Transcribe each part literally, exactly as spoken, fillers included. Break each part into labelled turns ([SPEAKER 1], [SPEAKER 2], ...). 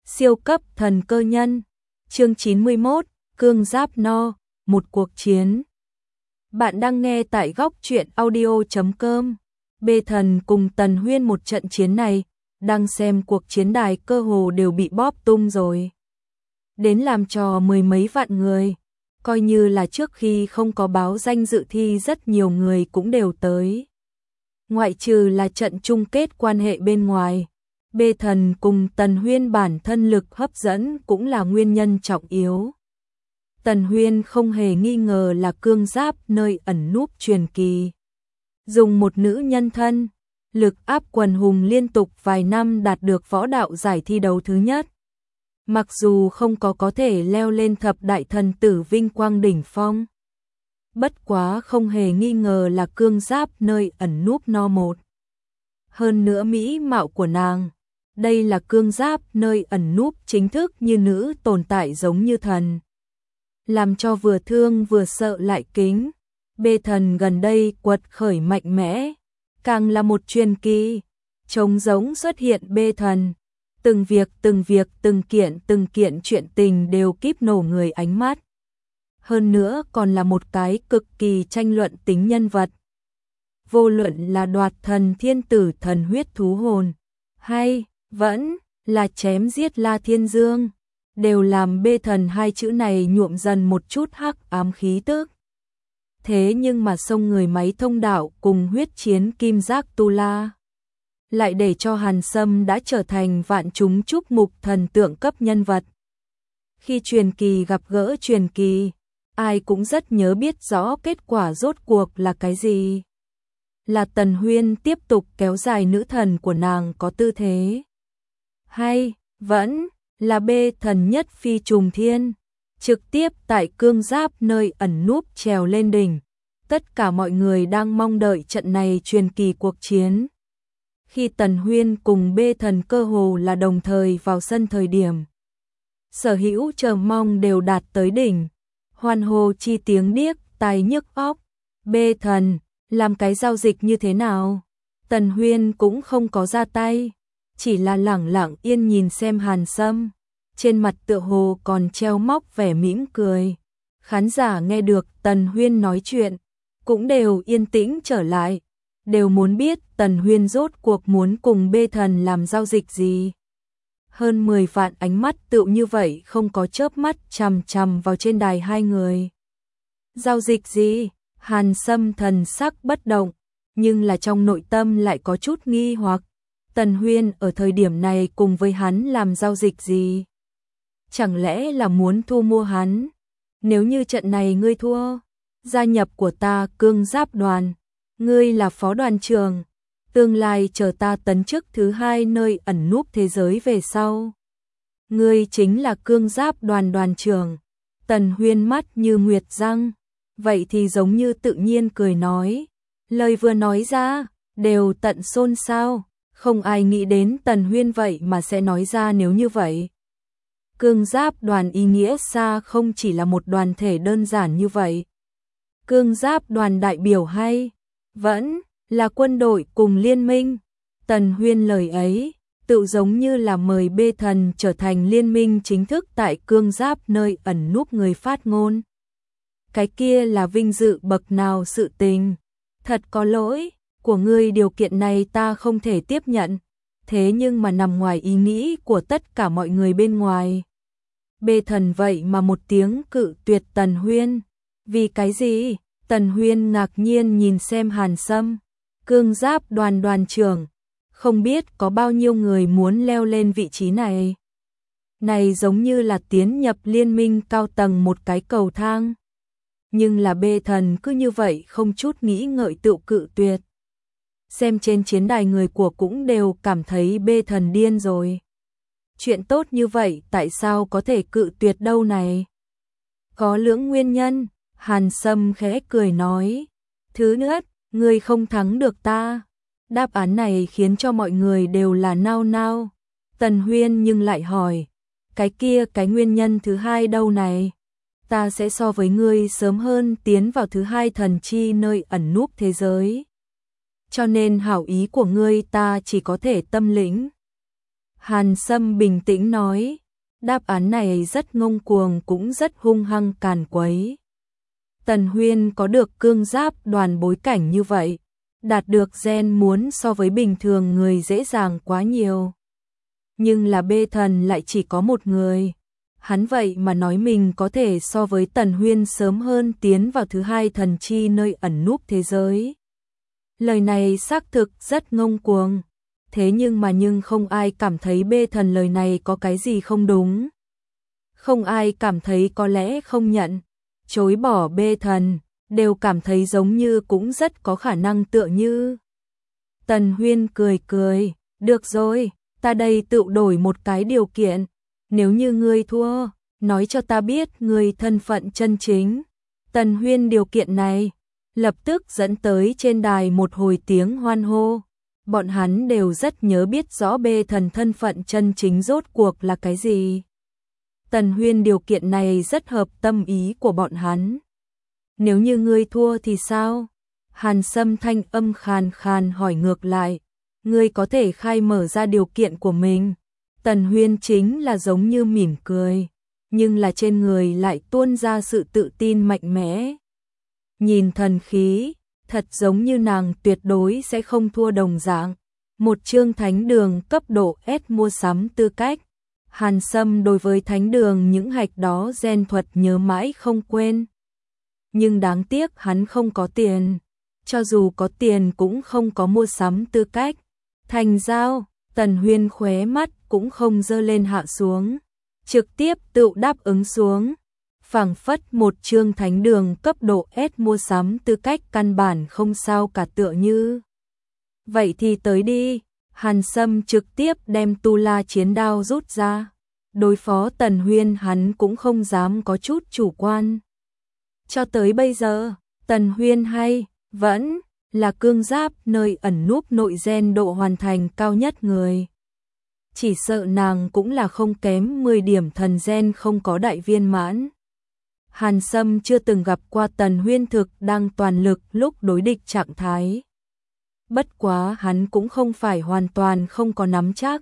[SPEAKER 1] Siêu cấp thần cơ nhân. Chương chín mươi mốt, Cương Giáp No, một cuộc chiến. Bạn đang nghe tại góc truyện audio chấm com. Bê Thần cùng Tần Huyên một trận chiến này, đang xem cuộc chiến đài cơ hồ đều bị bóp tung rồi. Đến làm trò mười mấy vạn người, coi như là trước khi không có báo danh dự thi rất nhiều người cũng đều tới. Ngoại trừ là trận chung kết quan hệ bên ngoài, Bê Thần cùng Tần Huyên bản thân lực hấp dẫn cũng là nguyên nhân trọng yếu. Tần Huyên không hề nghi ngờ là cương giáp nơi ẩn núp truyền kỳ. Dùng một nữ nhân thân, lực áp quần hùng liên tục vài năm đạt được võ đạo giải thi đấu thứ nhất. Mặc dù không có có thể leo lên thập đại thần tử vinh quang đỉnh phong. Bất quá không hề nghi ngờ là cương giáp nơi ẩn núp no một. Hơn nữa mỹ mạo của nàng, đây là cương giáp nơi ẩn núp chính thức như nữ tồn tại giống như thần. Làm cho vừa thương vừa sợ lại kính. Bê Thần gần đây quật khởi mạnh mẽ, càng là một truyền kỳ. Trống giống xuất hiện Bê Thần. Từng việc từng việc từng kiện từng kiện chuyện tình đều kíp nổ người ánh mắt. Hơn nữa còn là một cái cực kỳ tranh luận tính nhân vật. Vô luận là đoạt thần thiên tử thần huyết thú hồn, hay vẫn là chém giết La Thiên Dương, đều làm Bê Thần hai chữ này nhuộm dần một chút hắc ám khí tức. Thế nhưng mà sông người máy thông đạo cùng huyết chiến kim giác tu la, lại để cho Hàn Sâm đã trở thành vạn chúng chúc mục thần tượng cấp nhân vật. Khi truyền kỳ gặp gỡ truyền kỳ, ai cũng rất nhớ biết rõ kết quả rốt cuộc là cái gì. Là Tần Huyên tiếp tục kéo dài nữ thần của nàng có tư thế, hay vẫn là Bê Thần nhất phi trùng thiên, trực tiếp tại cương giáp nơi ẩn núp trèo lên đỉnh. Tất cả mọi người đang mong đợi trận này truyền kỳ cuộc chiến. Khi Tần Huyên cùng Bê Thần cơ hồ là đồng thời vào sân thời điểm, sở hữu chờ mong đều đạt tới đỉnh. Hoan hô chi tiếng điếc tai nhức óc. Bê Thần làm cái giao dịch như thế nào? Tần Huyên cũng không có ra tay, chỉ là lẳng lặng yên nhìn xem Hàn Sâm, trên mặt tựa hồ còn treo móc vẻ mỉm cười. Khán giả nghe được Tần Huyên nói chuyện, cũng đều yên tĩnh trở lại, đều muốn biết Tần Huyên rốt cuộc muốn cùng Bê Thần làm giao dịch gì. Hơn mười vạn ánh mắt tựu như vậy không có chớp mắt chằm chằm vào trên đài hai người. Giao dịch gì? Hàn Sâm thần sắc bất động, nhưng là trong nội tâm lại có chút nghi hoặc. Tần Huyên ở thời điểm này cùng với hắn làm giao dịch gì? Chẳng lẽ là muốn thu mua hắn? Nếu như trận này ngươi thua, gia nhập của ta cương giáp đoàn, ngươi là phó đoàn trưởng, tương lai chờ ta tấn chức thứ hai nơi ẩn núp thế giới về sau. Ngươi chính là cương giáp đoàn đoàn trưởng. Tần Huyên mắt như nguyệt răng, vậy thì giống như tự nhiên cười nói. Lời vừa nói ra, đều tận xôn xao, không ai nghĩ đến Tần Huyên vậy mà sẽ nói ra nếu như vậy. Cương giáp đoàn ý nghĩa xa không chỉ là một đoàn thể đơn giản như vậy. Cương giáp đoàn đại biểu hay vẫn là quân đội cùng liên minh. Tần Huyên lời ấy tự giống như là mời Bê Thần trở thành liên minh chính thức tại cương giáp nơi ẩn núp người phát ngôn. Cái kia là vinh dự bậc nào sự tình. Thật có lỗi, của ngươi điều kiện này ta không thể tiếp nhận, thế nhưng mà nằm ngoài ý nghĩ của tất cả mọi người bên ngoài. Bê Thần vậy mà một tiếng cự tuyệt Tần Huyên. Vì cái gì? Tần Huyên ngạc nhiên nhìn xem Hàn Sâm, cương giáp đoàn đoàn trưởng. Không biết có bao nhiêu người muốn leo lên vị trí này. Này giống như là tiến nhập liên minh cao tầng một cái cầu thang. Nhưng là Bê Thần cứ như vậy không chút nghĩ ngợi tự cự tuyệt. Xem trên chiến đài người của cũng đều cảm thấy Bê Thần điên rồi. Chuyện tốt như vậy tại sao có thể cự tuyệt đâu này? Có lưỡng nguyên nhân. Hàn Sâm khẽ cười nói. Thứ nhất, ngươi không thắng được ta. Đáp án này khiến cho mọi người đều là nao nao. Tần Huyên nhưng lại hỏi. Cái kia cái nguyên nhân thứ hai đâu này? Ta sẽ so với ngươi sớm hơn tiến vào thứ hai thần chi nơi ẩn núp thế giới. Cho nên hảo ý của ngươi ta chỉ có thể tâm lĩnh. Hàn Sâm bình tĩnh nói, đáp án này rất ngông cuồng cũng rất hung hăng càn quấy. Tần Huyên có được cương giáp đoàn bối cảnh như vậy, đạt được gen muốn so với bình thường người dễ dàng quá nhiều. Nhưng là bê thần lại chỉ có một người. Hắn vậy mà nói mình có thể so với Tần Huyên sớm hơn tiến vào thứ hai thần chi nơi ẩn núp thế giới. Lời này xác thực rất ngông cuồng. Thế nhưng mà nhưng không ai cảm thấy bê thần lời này có cái gì không đúng. Không ai cảm thấy có lẽ không nhận, chối bỏ bê thần, đều cảm thấy giống như cũng rất có khả năng tựa như. Tần Huyên cười cười, được rồi, ta đây tự đổi một cái điều kiện. Nếu như ngươi thua, nói cho ta biết ngươi thân phận chân chính. Tần Huyên điều kiện này, lập tức dẫn tới trên đài một hồi tiếng hoan hô. Bọn hắn đều rất nhớ biết rõ bê thần thân phận chân chính rốt cuộc là cái gì. Tần Huyên điều kiện này rất hợp tâm ý của bọn hắn. Nếu như ngươi thua thì sao? Hàn Sâm thanh âm khàn khàn hỏi ngược lại. Ngươi có thể khai mở ra điều kiện của mình. Tần Huyên chính là giống như mỉm cười, nhưng là trên người lại tuôn ra sự tự tin mạnh mẽ. Nhìn thần khí, thật giống như nàng tuyệt đối sẽ không thua đồng dạng. Một chương thánh đường cấp độ S mua sắm tư cách. Hàn Sâm đối với thánh đường những hạch đó gen thuật nhớ mãi không quên. Nhưng đáng tiếc hắn không có tiền. Cho dù có tiền cũng không có mua sắm tư cách. Thành giao, Tần Huyên khóe mắt cũng không dơ lên hạ xuống. Trực tiếp tự đáp ứng xuống. Phảng phất một chương thánh đường cấp độ S mua sắm tư cách căn bản không sao cả tựa như. Vậy thì tới đi. Hàn Sâm trực tiếp đem tu la chiến đao rút ra. Đối phó Tần Huyên hắn cũng không dám có chút chủ quan. Cho tới bây giờ, Tần Huyên hay, vẫn là cương giáp nơi ẩn núp nội gen độ hoàn thành cao nhất người. Chỉ sợ nàng cũng là không kém mười điểm thần gen không có đại viên mãn. Hàn Sâm chưa từng gặp qua Tần Huyên thực đang toàn lực lúc đối địch trạng thái. Bất quá hắn cũng không phải hoàn toàn không có nắm chắc.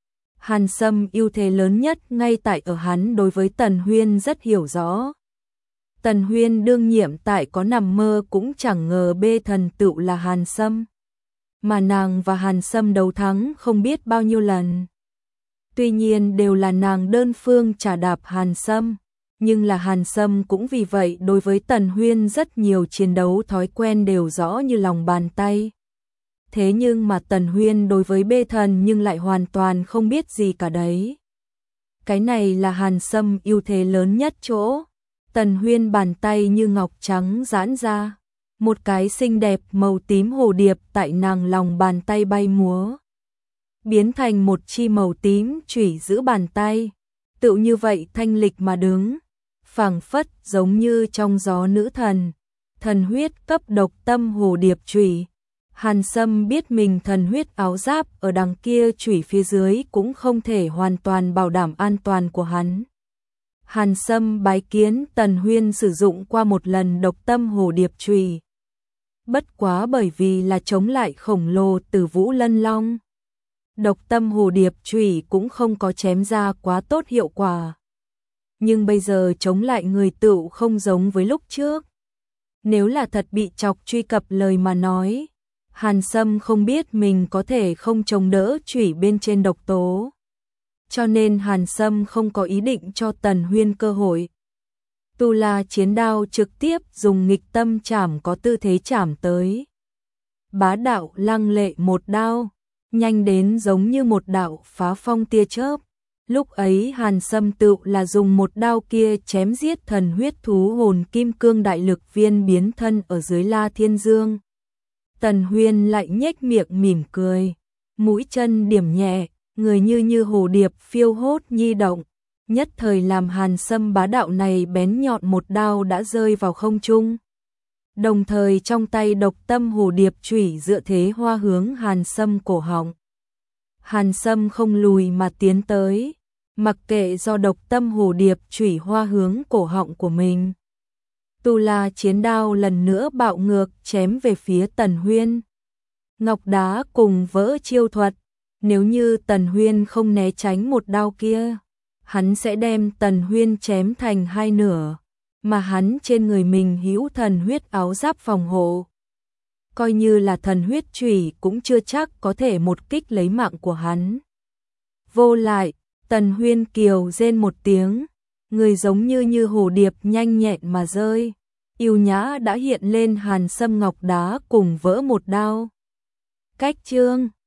[SPEAKER 1] Hàn Sâm ưu thế lớn nhất ngay tại ở hắn đối với Tần Huyên rất hiểu rõ. Tần Huyên đương nhiệm tại có nằm mơ cũng chẳng ngờ bê thần tựu là Hàn Sâm. Mà nàng và Hàn Sâm đấu thắng không biết bao nhiêu lần. Tuy nhiên đều là nàng đơn phương trả đạp Hàn Sâm. Nhưng là Hàn Sâm cũng vì vậy đối với Tần Huyên rất nhiều chiến đấu thói quen đều rõ như lòng bàn tay. Thế nhưng mà Tần Huyên đối với bê thần nhưng lại hoàn toàn không biết gì cả đấy. Cái này là Hàn Sâm ưu thế lớn nhất chỗ. Tần Huyên bàn tay như ngọc trắng giãn ra. Một cái xinh đẹp màu tím hồ điệp tại nàng lòng bàn tay bay múa. Biến thành một chi màu tím chủy giữ bàn tay. Tựu như vậy thanh lịch mà đứng. Phảng phất giống như trong gió nữ thần. Thần huyết cấp độc tâm hồ điệp chủy. Hàn Sâm biết mình thần huyết áo giáp ở đằng kia chủy phía dưới cũng không thể hoàn toàn bảo đảm an toàn của hắn. Hàn Sâm bái kiến Tần Huyên sử dụng qua một lần độc tâm hồ điệp chùy. Bất quá bởi vì là chống lại khổng lồ Tử Vũ Lân Long. Độc tâm hồ điệp chùy cũng không có chém ra quá tốt hiệu quả. Nhưng bây giờ chống lại người tựu không giống với lúc trước. Nếu là thật bị chọc truy cập lời mà nói, Hàn Sâm không biết mình có thể không chống đỡ chùy bên trên độc tố. Cho nên Hàn Sâm không có ý định cho Tần Huyên cơ hội. Tu La chiến đao trực tiếp dùng nghịch tâm chảm có tư thế chảm tới. Bá đạo lăng lệ một đao, nhanh đến giống như một đạo phá phong tia chớp. Lúc ấy Hàn Sâm tự là dùng một đao kia chém giết thần huyết thú hồn kim cương đại lực viên biến thân ở dưới La Thiên Dương. Tần Huyên lại nhếch miệng mỉm cười, mũi chân điểm nhẹ, người như như hồ điệp phiêu hốt nhi động, nhất thời làm Hàn Sâm bá đạo này bén nhọn một đao đã rơi vào không trung. Đồng thời trong tay độc tâm hồ điệp chủy dựa thế hoa hướng Hàn Sâm cổ họng. Hàn Sâm không lùi mà tiến tới, mặc kệ do độc tâm hồ điệp chủy hoa hướng cổ họng của mình. Tu La chiến đao lần nữa bạo ngược chém về phía Tần Huyên. Ngọc đá cùng vỡ chiêu thuật, Nếu như Tần Huyên không né tránh một đao kia, hắn sẽ đem Tần Huyên chém thành hai nửa, mà hắn trên người mình hữu thần huyết áo giáp phòng hộ. Coi như là thần huyết chủy cũng chưa chắc có thể một kích lấy mạng của hắn. Vô lại, Tần Huyên kiều rên một tiếng, người giống như như hồ điệp nhanh nhẹn mà rơi, yêu nhã đã hiện lên hàn sâm ngọc đá cùng vỡ một đao. Cách chương